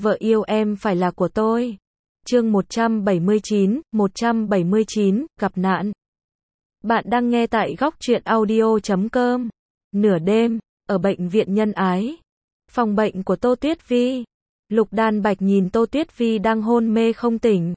vợ yêu em phải là của tôi. Chương 179, gặp nạn. Bạn đang nghe tại góc truyện audio.com. Nửa đêm, ở bệnh viện Nhân Ái, phòng bệnh của Tô Tuyết Vi. Lục Đan Bạch nhìn Tô Tuyết Vi đang hôn mê không tỉnh.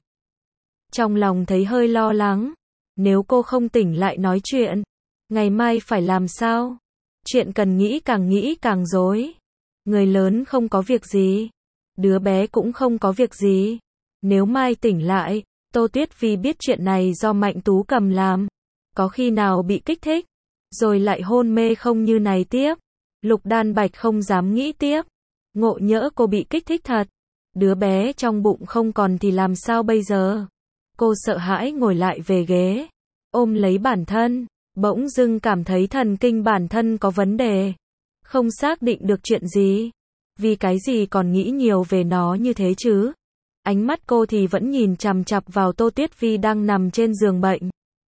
Trong lòng thấy hơi lo lắng. Nếu cô không tỉnh lại nói chuyện, ngày mai phải làm sao? Chuyện cần nghĩ càng rối. Người lớn không có việc gì, đứa bé cũng không có việc gì. Nếu mai tỉnh lại, Tô Tuyết Vi biết chuyện này do Mạnh Tú Cầm làm. Có khi nào bị kích thích, rồi lại hôn mê không như này tiếp. Lục Đan Bạch không dám nghĩ tiếp. Ngộ nhỡ cô bị kích thích thật, đứa bé trong bụng không còn thì làm sao bây giờ? Cô sợ hãi ngồi lại về ghế, ôm lấy bản thân, bỗng dưng cảm thấy thần kinh bản thân có vấn đề. Không xác định được chuyện gì. Vì cái gì còn nghĩ nhiều về nó như thế chứ? Ánh mắt cô thì vẫn nhìn chằm chằm vào Tô Tuyết Vi đang nằm trên giường bệnh.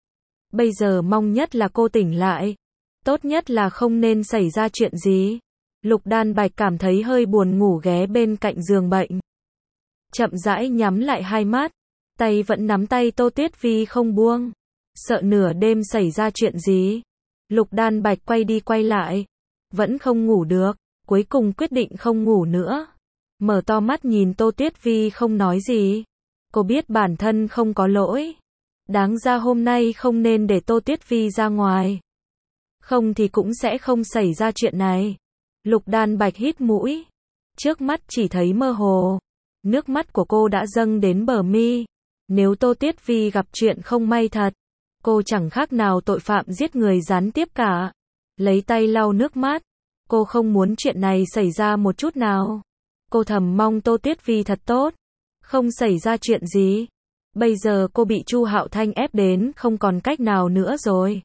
Bây giờ mong nhất là cô tỉnh lại. Tốt nhất là không nên xảy ra chuyện gì. Lục Đan Bạch cảm thấy hơi buồn ngủ ghé bên cạnh giường bệnh. Chậm rãi nhắm lại hai mắt. Tay vẫn nắm tay Tô Tuyết Vi không buông. Sợ nửa đêm xảy ra chuyện gì. Lục Đan Bạch quay đi quay lại. Vẫn không ngủ được. Cuối cùng quyết định không ngủ nữa. Mở to mắt nhìn Tô Tuyết Vi không nói gì. Cô biết bản thân không có lỗi. Đáng ra hôm nay không nên để Tô Tuyết Vi ra ngoài. Không thì cũng sẽ không xảy ra chuyện này. Lục Đan Bạch hít mũi. Trước mắt chỉ thấy mơ hồ. Nước mắt của cô đã dâng đến bờ mi. Nếu Tô Tuyết Vi gặp chuyện không may thật, cô chẳng khác nào tội phạm giết người gián tiếp cả. Lấy tay lau nước mắt. Cô không muốn chuyện này xảy ra một chút nào. Cô thầm mong Tô Tuyết Vi thật tốt, không xảy ra chuyện gì. Bây giờ cô bị Chu Hạo Thanh ép đến không còn cách nào nữa rồi.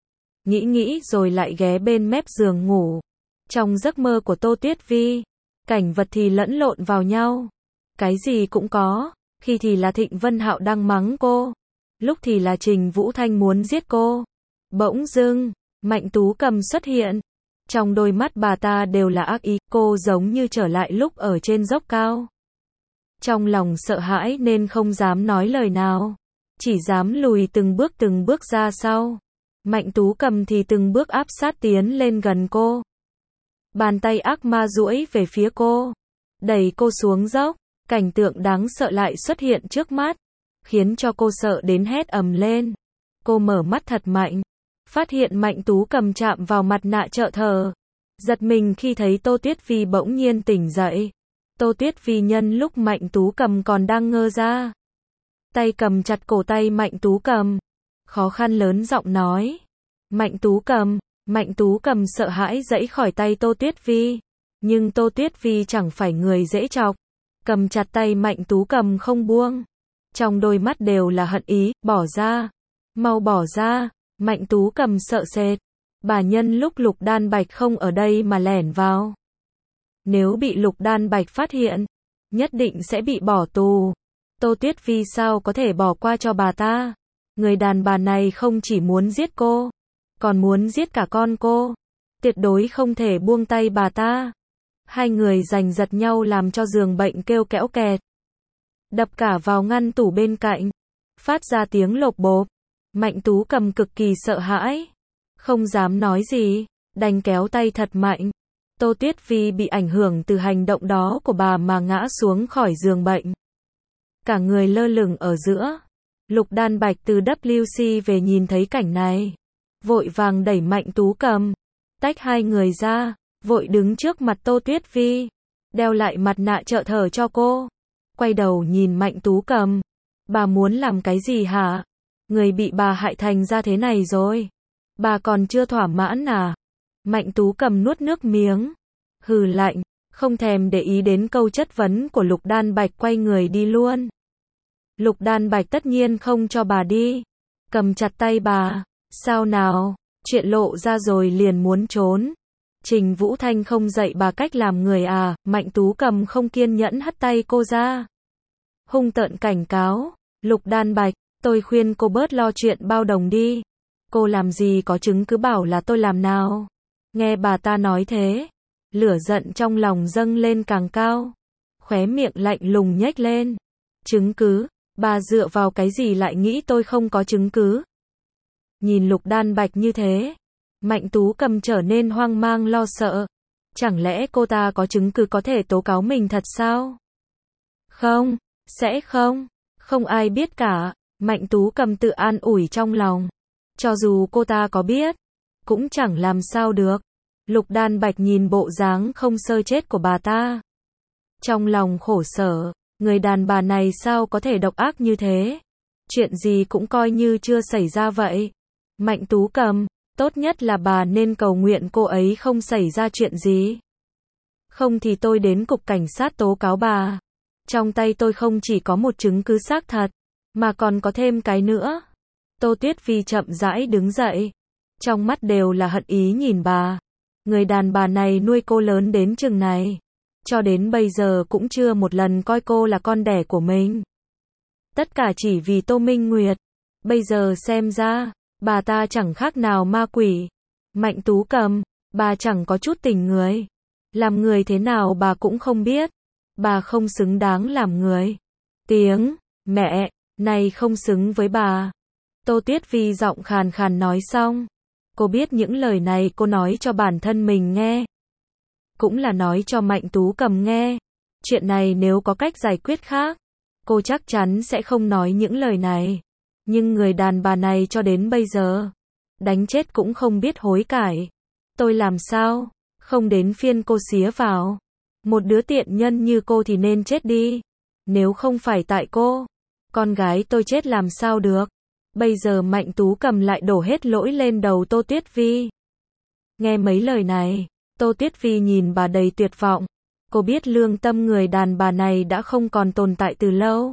Nghĩ rồi lại ghé bên mép giường ngủ. Trong giấc mơ của Tô Tuyết Vi, cảnh vật thì lẫn lộn vào nhau. Cái gì cũng có, khi thì là Thịnh Vân Hạo đang mắng cô, lúc thì là Trình Vũ Thanh muốn giết cô. Bỗng dưng, Mạnh Tú Cầm xuất hiện. Trong đôi mắt bà ta đều là ác ý, cô giống như trở lại lúc ở trên dốc cao. Trong lòng sợ hãi nên không dám nói lời nào, chỉ dám lùi từng bước ra sau. Mạnh Tú Cầm thì từng bước áp sát tiến lên gần cô. Bàn tay ác ma duỗi về phía cô, đẩy cô xuống dốc. Cảnh tượng đáng sợ lại xuất hiện trước mắt, khiến cho cô sợ đến hét ầm lên. Cô mở mắt thật mạnh, phát hiện Mạnh Tú Cầm chạm vào mặt nạ trợ thở. Giật mình khi thấy Tô Tuyết Vi bỗng nhiên tỉnh dậy. Tô Tuyết Vi nhân lúc Mạnh Tú Cầm còn đang ngơ ra, tay cầm chặt cổ tay Mạnh Tú Cầm, khó khăn lớn giọng nói. Mạnh Tú Cầm sợ hãi giãy khỏi tay Tô Tuyết Vi. Nhưng Tô Tuyết Vi chẳng phải người dễ chọc, cầm chặt tay Mạnh Tú Cầm không buông. Trong đôi mắt đều là hận ý, bỏ ra, mau bỏ ra. Mạnh Tú Cầm sợ sệt. Bà nhân lúc Lục Đan Bạch không ở đây mà lẻn vào. Nếu bị Lục Đan Bạch phát hiện, nhất định sẽ bị bỏ tù. Tô Tuyết Vi sao có thể bỏ qua cho bà ta? Người đàn bà này không chỉ muốn giết cô, còn muốn giết cả con cô. Tuyệt đối không thể buông tay bà ta. Hai người giành giật nhau làm cho giường bệnh kêu kẽo kẹt, đập cả vào ngăn tủ bên cạnh, phát ra tiếng lộp bộp. Mạnh Tú Cầm cực kỳ sợ hãi, không dám nói gì, đành kéo tay thật mạnh. Tô Tuyết Vi bị ảnh hưởng từ hành động đó của bà mà ngã xuống khỏi giường bệnh, cả người lơ lửng ở giữa. Lục Đan Bạch từ WC về nhìn thấy cảnh này, vội vàng đẩy Mạnh Tú Cầm, tách hai người ra, vội đứng trước mặt Tô Tuyết Vi, đeo lại mặt nạ trợ thở cho cô. Quay đầu nhìn Mạnh Tú Cầm, bà muốn làm cái gì hả? Người bị bà hại thành ra thế này rồi, bà còn chưa thỏa mãn à? Mạnh Tú Cầm nuốt nước miếng, hừ lạnh, không thèm để ý đến câu chất vấn của Lục Đan Bạch, quay người đi luôn. Lục Đan Bạch tất nhiên không cho bà đi, cầm chặt tay bà. Sao nào, chuyện lộ ra rồi liền muốn trốn. Trình Vũ Thanh không dạy bà cách làm người à? Mạnh Tú Cầm không kiên nhẫn hất tay cô ra, hung tợn cảnh cáo. Lục Đan Bạch, tôi khuyên cô bớt lo chuyện bao đồng đi. Cô làm gì có chứng cứ bảo là tôi làm nào? Nghe bà ta nói thế, lửa giận trong lòng dâng lên càng cao. khóe miệng lạnh lùng nhếch lên. Chứng cứ? Bà dựa vào cái gì lại nghĩ tôi không có chứng cứ? Nhìn Lục Đan Bạch như thế, Mạnh Tú Cầm trở nên hoang mang lo sợ. Chẳng lẽ cô ta có chứng cứ có thể tố cáo mình thật sao? Không, sẽ không. Không ai biết cả. Mạnh Tú Cầm tự an ủi trong lòng. Cho dù cô ta có biết, cũng chẳng làm sao được. Lục Đan Bạch nhìn bộ dáng không sơ chết của bà ta. Trong lòng khổ sở, người đàn bà này sao có thể độc ác như thế? Chuyện gì cũng coi như chưa xảy ra vậy. Mạnh Tú Cầm, tốt nhất là bà nên cầu nguyện cô ấy không xảy ra chuyện gì. Không thì tôi đến cục cảnh sát tố cáo bà. Trong tay tôi không chỉ có một chứng cứ xác thật, mà còn có thêm cái nữa. Tô Tuyết Vi chậm rãi đứng dậy. Trong mắt đều là hận ý nhìn bà. Người đàn bà này nuôi cô lớn đến chừng này. Cho đến bây giờ cũng chưa một lần coi cô là con đẻ của mình. Tất cả chỉ vì Tô Minh Nguyệt. Bây giờ xem ra, bà ta chẳng khác nào ma quỷ. Mạnh Tú Cầm, bà chẳng có chút tình người. Làm người thế nào bà cũng không biết. Bà không xứng đáng làm người. Tiếng, mẹ, này không xứng với bà. Tô Tuyết Vi giọng khàn khàn nói xong. Cô biết những lời này cô nói cho bản thân mình nghe. Cũng là nói cho Mạnh Tú Cầm nghe. Chuyện này nếu có cách giải quyết khác, cô chắc chắn sẽ không nói những lời này. Nhưng người đàn bà này cho đến bây giờ, đánh chết cũng không biết hối cải. Tôi làm sao? Không đến phiên cô xía vào. Một đứa tiện nhân như cô thì nên chết đi. Nếu không phải tại cô, con gái tôi chết làm sao được. Bây giờ Mạnh Tú Cầm lại đổ hết lỗi lên đầu Tô Tuyết Vi. Nghe mấy lời này, Tô Tuyết Vi nhìn bà đầy tuyệt vọng. Cô biết lương tâm người đàn bà này đã không còn tồn tại từ lâu.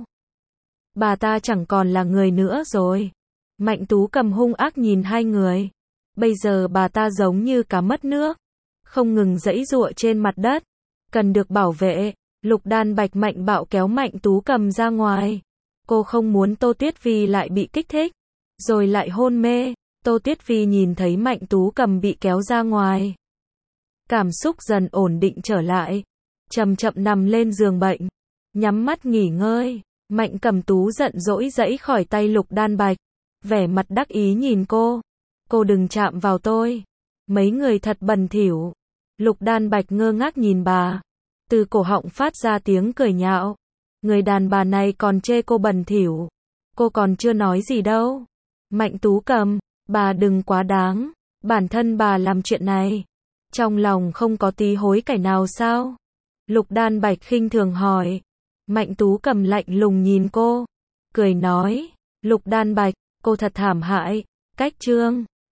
Bà ta chẳng còn là người nữa rồi. Mạnh Tú Cầm hung ác nhìn hai người. Bây giờ bà ta giống như cá mất nước, không ngừng giãy giụa trên mặt đất. Cần được bảo vệ. Lục Đan Bạch mạnh bạo kéo Mạnh Tú Cầm ra ngoài. Cô không muốn Tô Tuyết Vi lại bị kích thích, rồi lại hôn mê. Tô Tuyết Vi nhìn thấy Mạnh Tú Cầm bị kéo ra ngoài. Cảm xúc dần ổn định trở lại. Chậm chậm nằm lên giường bệnh, nhắm mắt nghỉ ngơi. Mạnh Cẩm Tú giận dỗi giãy khỏi tay Lục Đan Bạch. Vẻ mặt đắc ý nhìn cô. Cô đừng chạm vào tôi. Mấy người thật bẩn thỉu. Lục Đan Bạch ngơ ngác nhìn bà. Từ cổ họng phát ra tiếng cười nhạo. Người đàn bà này còn chê cô bẩn thỉu. Cô còn chưa nói gì đâu. Mạnh Tú Cầm, bà đừng quá đáng. Bản thân bà làm chuyện này, trong lòng không có tí hối cải nào sao? Lục Đan Bạch khinh thường hỏi. Mạnh Tú Cầm lạnh lùng nhìn cô, cười nói. Lục Đan Bạch, cô thật thảm hại. Cách chương